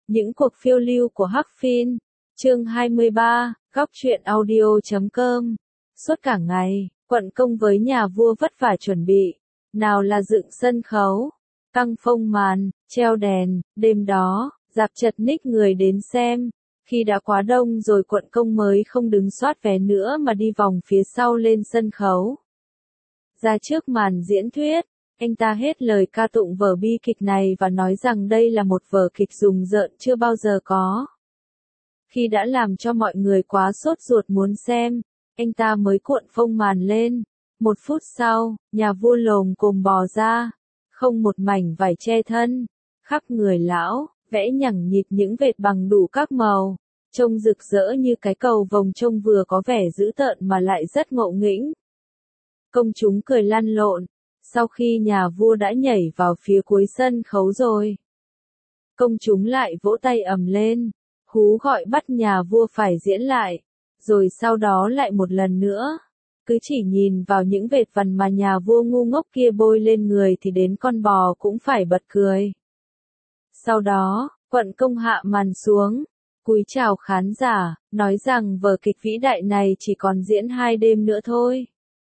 Những cuộc phiêu lưu của Hắc Phiên. Chương 23, góc truyện audio.com. Suốt cả ngày, quận công với nhà vua vất vả chuẩn bị. Nào là dựng sân khấu, căng phông màn, treo đèn, đêm đó, rạp chật ních người đến xem. Khi đã quá đông rồi quận công mới không đứng soát vé nữa mà đi vòng phía sau lên sân khấu. Ra trước màn diễn thuyết, anh ta hết lời ca tụng vở bi kịch này và nói rằng đây là một vở kịch rùng rợn chưa bao giờ có. Khi đã làm cho mọi người quá sốt ruột muốn xem, anh ta mới cuộn phông màn lên. 1 phút sau, nhà vua lồm cồm bò ra, không một mảnh vải che thân, khắp người lão, vẽ nhẳng nhịt những vệt bằng đủ các màu, trông rực rỡ như cái cầu vồng, trông vừa có vẻ dữ tợn mà lại rất ngộ nghĩnh. Công chúng cười lăn lộn, sau khi nhà vua đã nhảy vào phía cuối sân khấu rồi. Công chúng lại vỗ tay ầm lên, hú gọi bắt nhà vua phải diễn lại, rồi sau đó lại một lần nữa. Cứ chỉ nhìn vào những vệt vằn mà nhà vua ngu ngốc kia bôi lên người thì đến con bò cũng phải bật cười. Sau đó, quận công hạ màn xuống, cúi chào khán giả, nói rằng vở kịch vĩ đại này chỉ còn diễn 2 đêm nữa thôi.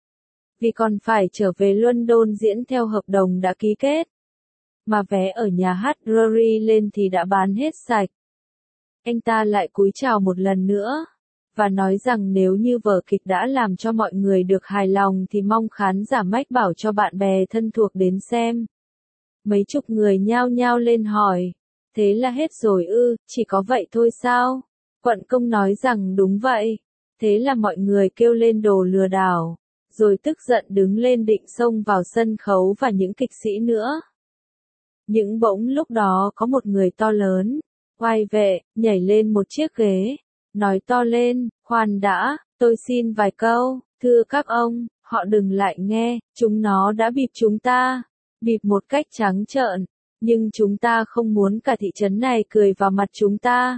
Vì còn phải trở về London diễn theo hợp đồng đã ký kết. Mà vé ở nhà hát Drury Lane thì đã bán hết sạch. Anh ta lại cúi chào một lần nữa, và nói rằng nếu như vở kịch đã làm cho mọi người được hài lòng thì mong khán giả mách bảo cho bạn bè thân thuộc đến xem. Mấy chục người nhao nhao lên hỏi, thế là hết rồi ư, chỉ có vậy thôi sao? Quận công nói rằng đúng vậy. Thế là mọi người kêu lên đồ lừa đảo, rồi tức giận đứng lên định xông vào sân khấu và những kịch sĩ nữa. Nhưng bỗng lúc đó có một người to lớn, oai vệ, nhảy lên một chiếc ghế, nói to lên, khoan đã, tôi xin vài câu, thưa các ông, họ đừng lại nghe, chúng nó đã bịp chúng ta, bịp một cách trắng trợn, nhưng chúng ta không muốn cả thị trấn này cười vào mặt chúng ta.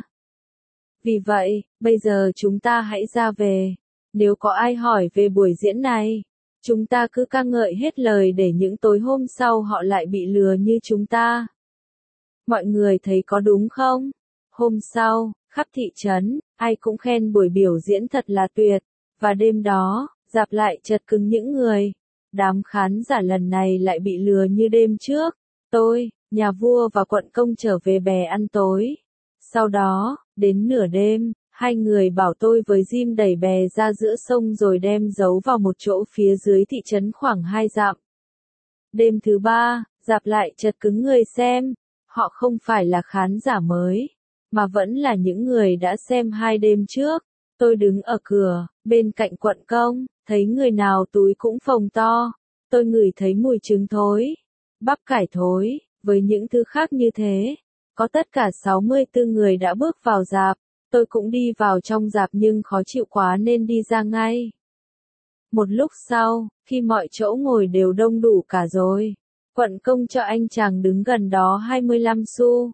Vì vậy, bây giờ chúng ta hãy ra về, nếu có ai hỏi về buổi diễn này, chúng ta cứ ca ngợi hết lời để những tối hôm sau họ lại bị lừa như chúng ta. Mọi người thấy có đúng không? Hôm sau, khắp thị trấn, ai cũng khen buổi biểu diễn thật là tuyệt, và đêm đó, rạp lại chật cứng những người. Đám khán giả lần này lại bị lừa như đêm trước. Tôi, nhà vua và quận công trở về bè ăn tối. Sau đó, đến nửa đêm, 2 người bảo tôi với Jim đẩy bè ra giữa sông rồi đem giấu vào một chỗ phía dưới thị trấn khoảng 2 dặm. Đêm thứ 3, rạp lại chật cứng người xem. Họ không phải là khán giả mới, mà vẫn là những người đã xem 2 đêm trước. Tôi đứng ở cửa, bên cạnh quận công, thấy người nào túi cũng phồng to. Tôi ngửi thấy mùi trứng thối, bắp cải thối, với những thứ khác như thế. Có tất cả 64 người đã bước vào rạp. Tôi cũng đi vào trong rạp nhưng khó chịu quá nên đi ra ngay. Một lúc sau, khi mọi chỗ ngồi đều đông đủ cả rồi, quận công cho anh chàng đứng gần đó 25 xu.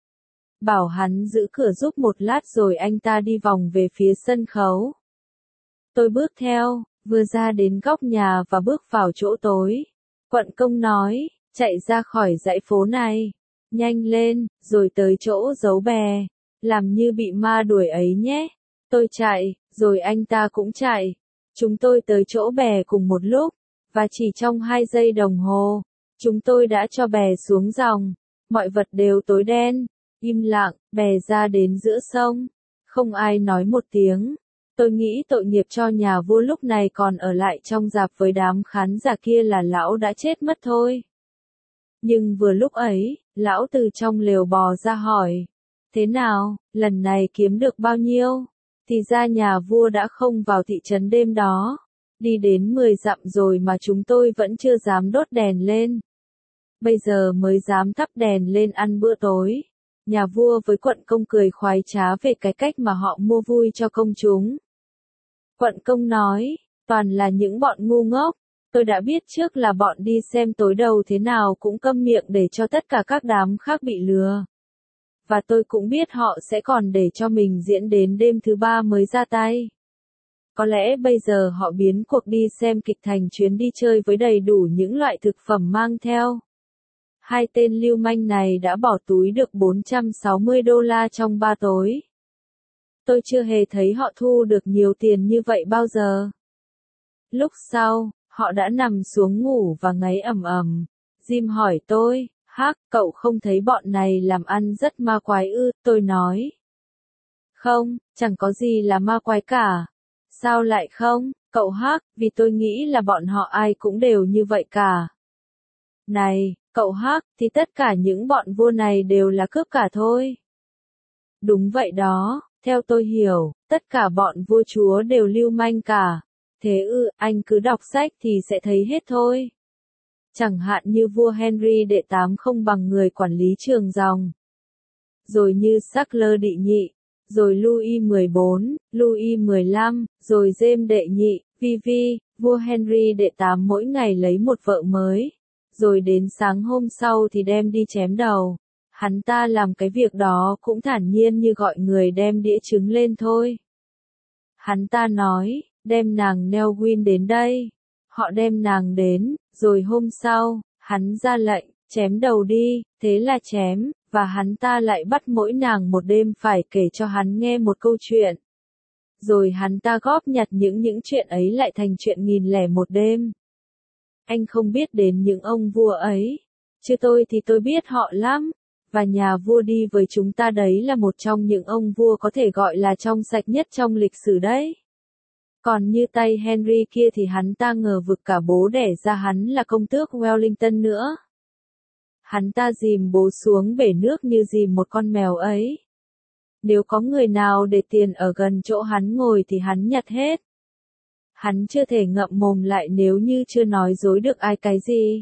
Bảo hắn giữ cửa giúp một lát rồi anh ta đi vòng về phía sân khấu. Tôi bước theo, vừa ra đến góc nhà và bước vào chỗ tối. Quận công nói, chạy ra khỏi dãy phố này, nhanh lên, rồi tới chỗ giấu bè, làm như bị ma đuổi ấy nhé. Tôi chạy, rồi anh ta cũng chạy. Chúng tôi tới chỗ bè cùng một lúc, và chỉ trong 2 giây đồng hồ, chúng tôi đã cho bè xuống dòng. Mọi vật đều tối đen, im lặng, bè ra đến giữa sông. Không ai nói một tiếng. Tôi nghĩ tội nghiệp cho nhà vua lúc này còn ở lại trong rạp với đám khán giả kia là lão đã chết mất thôi. Nhưng vừa lúc ấy, lão từ trong lều bò ra hỏi, thế nào, lần này kiếm được bao nhiêu? Thì ra nhà vua đã không vào thị trấn đêm đó. Đi đến 10 dặm rồi mà chúng tôi vẫn chưa dám đốt đèn lên. Bây giờ mới dám thắp đèn lên ăn bữa tối. Nhà vua với quận công cười khoái trá về cái cách mà họ mua vui cho công chúng. Quận công nói, toàn là những bọn ngu ngốc. Tôi đã biết trước là bọn đi xem tối đầu thế nào cũng câm miệng để cho tất cả các đám khác bị lừa. Và tôi cũng biết họ sẽ còn để cho mình diễn đến đêm thứ 3 mới ra tay. Có lẽ bây giờ họ biến cuộc đi xem kịch thành chuyến đi chơi với đầy đủ những loại thực phẩm mang theo. Hai tên lưu manh này đã bỏ túi được $460 trong 3 tối. Tôi chưa hề thấy họ thu được nhiều tiền như vậy bao giờ. Lúc sau, họ đã nằm xuống ngủ và ngáy ầm ầm. Jim hỏi tôi, Hắc, cậu không thấy bọn này làm ăn rất ma quái ư? Tôi nói. Không, chẳng có gì là ma quái cả. Sao lại không, cậu Hắc? Vì tôi nghĩ là bọn họ ai cũng đều như vậy cả. Này, cậu Hắc, thì tất cả những bọn vua này đều là cướp cả thôi. Đúng vậy đó, theo tôi hiểu, tất cả bọn vua chúa đều lưu manh cả. Thế anh cứ đọc sách thì sẽ thấy hết thôi. Chẳng hạn như vua Henry đệ 8 không bằng người quản lý trường dòng. Rồi như Charles đệ nhị, rồi Louis 14, Louis 15, rồi James đệ nhị, Vivi, vua Henry đệ 8 mỗi ngày lấy một vợ mới. Rồi đến sáng hôm sau thì đem đi chém đầu. Hắn ta làm cái việc đó cũng thản nhiên như gọi người đem đĩa trứng lên thôi. Hắn ta nói, đem nàng Nelwyn đến đây. Họ đem nàng đến, rồi hôm sau, hắn ra lệnh, chém đầu đi, thế là chém, và hắn ta lại bắt mỗi nàng một đêm phải kể cho hắn nghe một câu chuyện. Rồi hắn ta góp nhặt những chuyện ấy lại thành chuyện 1001 đêm. Anh không biết đến những ông vua ấy, chứ tôi thì tôi biết họ lắm, và nhà vua đi với chúng ta đấy là một trong những ông vua có thể gọi là trong sạch nhất trong lịch sử đấy. Còn như tay Henry kia thì hắn ta ngờ vực cả bố đẻ ra hắn là công tước Wellington nữa. Hắn ta dìm bố xuống bể nước như dìm một con mèo ấy. Nếu có người nào để tiền ở gần chỗ hắn ngồi thì hắn nhặt hết. Hắn chưa thể ngậm mồm lại nếu như chưa nói dối được ai cái gì.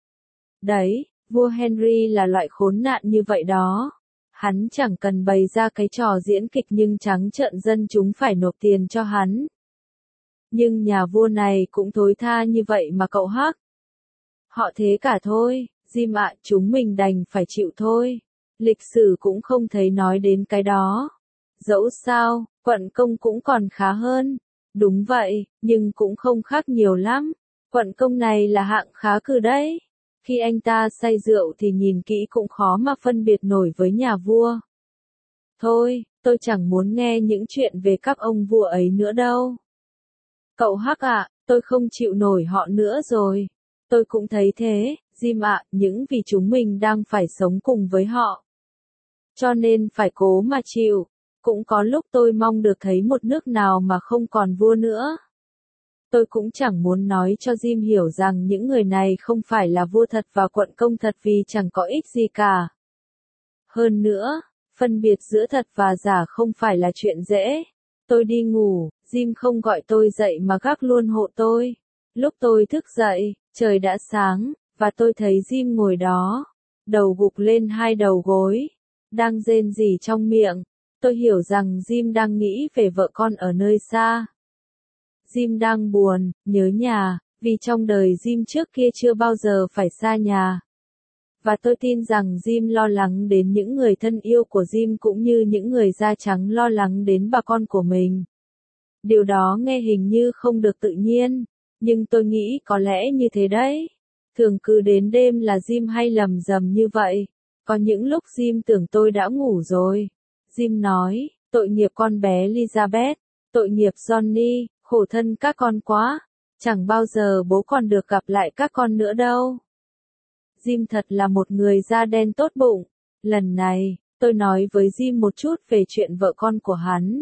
Đấy, vua Henry là loại khốn nạn như vậy đó. Hắn chẳng cần bày ra cái trò diễn kịch nhưng trắng trợn dân chúng phải nộp tiền cho hắn. Nhưng nhà vua này cũng thối tha như vậy mà cậu Hắc. Họ thế cả thôi, Jim ạ, chúng mình đành phải chịu thôi. Lịch sử cũng không thấy nói đến cái đó. Dẫu sao, quận công cũng còn khá hơn. Đúng vậy, nhưng cũng không khác nhiều lắm. Quận công này là hạng khá cử đấy. Khi anh ta say rượu thì nhìn kỹ cũng khó mà phân biệt nổi với nhà vua. Thôi, tôi chẳng muốn nghe những chuyện về các ông vua ấy nữa đâu. Cậu Hắc ạ, tôi không chịu nổi họ nữa rồi. Tôi cũng thấy thế, Jim ạ, những vì chúng mình đang phải sống cùng với họ. Cho nên phải cố mà chịu. Cũng có lúc tôi mong được thấy một nước nào mà không còn vua nữa. Tôi cũng chẳng muốn nói cho Jim hiểu rằng những người này không phải là vua thật và quận công thật vì chẳng có ích gì cả. Hơn nữa, phân biệt giữa thật và giả không phải là chuyện dễ. Tôi đi ngủ, Jim không gọi tôi dậy mà gác luôn hộ tôi. Lúc tôi thức dậy, trời đã sáng, và tôi thấy Jim ngồi đó, đầu gục lên hai đầu gối, đang rên rỉ trong miệng. Tôi hiểu rằng Jim đang nghĩ về vợ con ở nơi xa. Jim đang buồn, nhớ nhà, vì trong đời Jim trước kia chưa bao giờ phải xa nhà. Và tôi tin rằng Jim lo lắng đến những người thân yêu của Jim cũng như những người da trắng lo lắng đến bà con của mình. Điều đó nghe hình như không được tự nhiên, nhưng tôi nghĩ có lẽ như thế đấy. Thường cứ đến đêm là Jim hay lầm rầm như vậy. Có những lúc Jim tưởng tôi đã ngủ rồi. Jim nói, tội nghiệp con bé Elizabeth, tội nghiệp Johnny, khổ thân các con quá. Chẳng bao giờ bố còn được gặp lại các con nữa đâu. Jim thật là một người da đen tốt bụng. Lần này, tôi nói với Jim một chút về chuyện vợ con của hắn.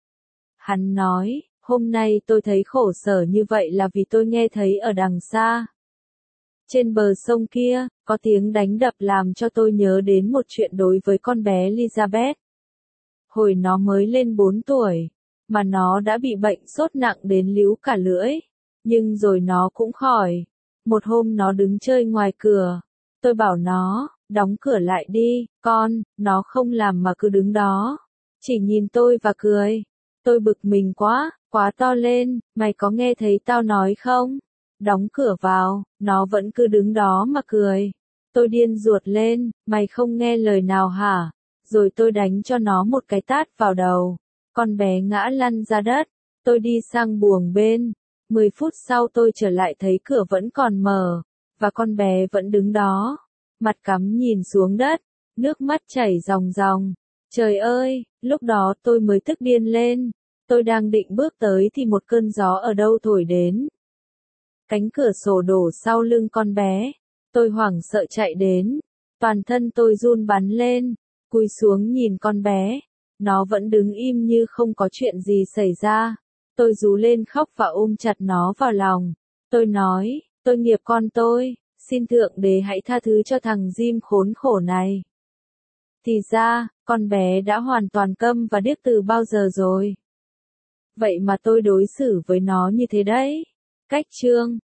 Hắn nói, hôm nay tôi thấy khổ sở như vậy là vì tôi nghe thấy ở đằng xa. Trên bờ sông kia, có tiếng đánh đập làm cho tôi nhớ đến một chuyện đối với con bé Elizabeth. Hồi nó mới lên 4 tuổi, mà nó đã bị bệnh sốt nặng đến líu cả lưỡi. Nhưng rồi nó cũng khỏi. Một hôm nó đứng chơi ngoài cửa. Tôi bảo nó, đóng cửa lại đi, con, nó không làm mà cứ đứng đó. Chỉ nhìn tôi và cười. Tôi bực mình quá to lên, mày có nghe thấy tao nói không? Đóng cửa vào, nó vẫn cứ đứng đó mà cười. Tôi điên ruột lên, mày không nghe lời nào hả? Rồi tôi đánh cho nó một cái tát vào đầu. Con bé ngã lăn ra đất. Tôi đi sang buồng bên. 10 phút sau tôi trở lại thấy cửa vẫn còn mở. Và con bé vẫn đứng đó. mặt cắm nhìn xuống đất, nước mắt chảy ròng ròng. Trời ơi, lúc đó tôi mới tức điên lên. Tôi đang định bước tới thì một cơn gió ở đâu thổi đến. Cánh cửa sổ đổ sau lưng con bé. Tôi hoảng sợ chạy đến. Toàn thân tôi run bắn lên, cúi xuống nhìn con bé. Nó vẫn đứng im như không có chuyện gì xảy ra. Tôi rú lên khóc và ôm chặt nó vào lòng. Tôi nói, tôi nghiệp con tôi, xin Thượng Đế hãy tha thứ cho thằng Jim khốn khổ này. Thì ra, con bé đã hoàn toàn câm và điếc từ bao giờ rồi. Vậy mà tôi đối xử với nó như thế đấy. Cách chương